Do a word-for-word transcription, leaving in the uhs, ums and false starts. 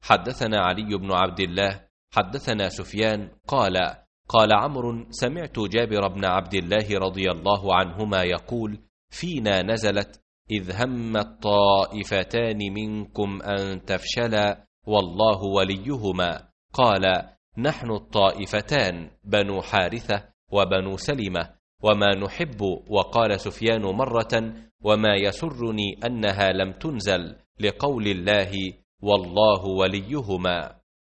حدثنا علي بن عبد الله حدثنا سفيان قال قال عمرو سمعت جابر بن عبد الله رضي الله عنهما يقول فينا نزلت إذ هم الطائفتان منكم أن تفشلا والله وليهما قال نحن الطائفتان بنو حارثة وبنو سلمة وما نحب. وقال سفيان مرة وما يسرني أنها لم تنزل لقول الله والله وليهما.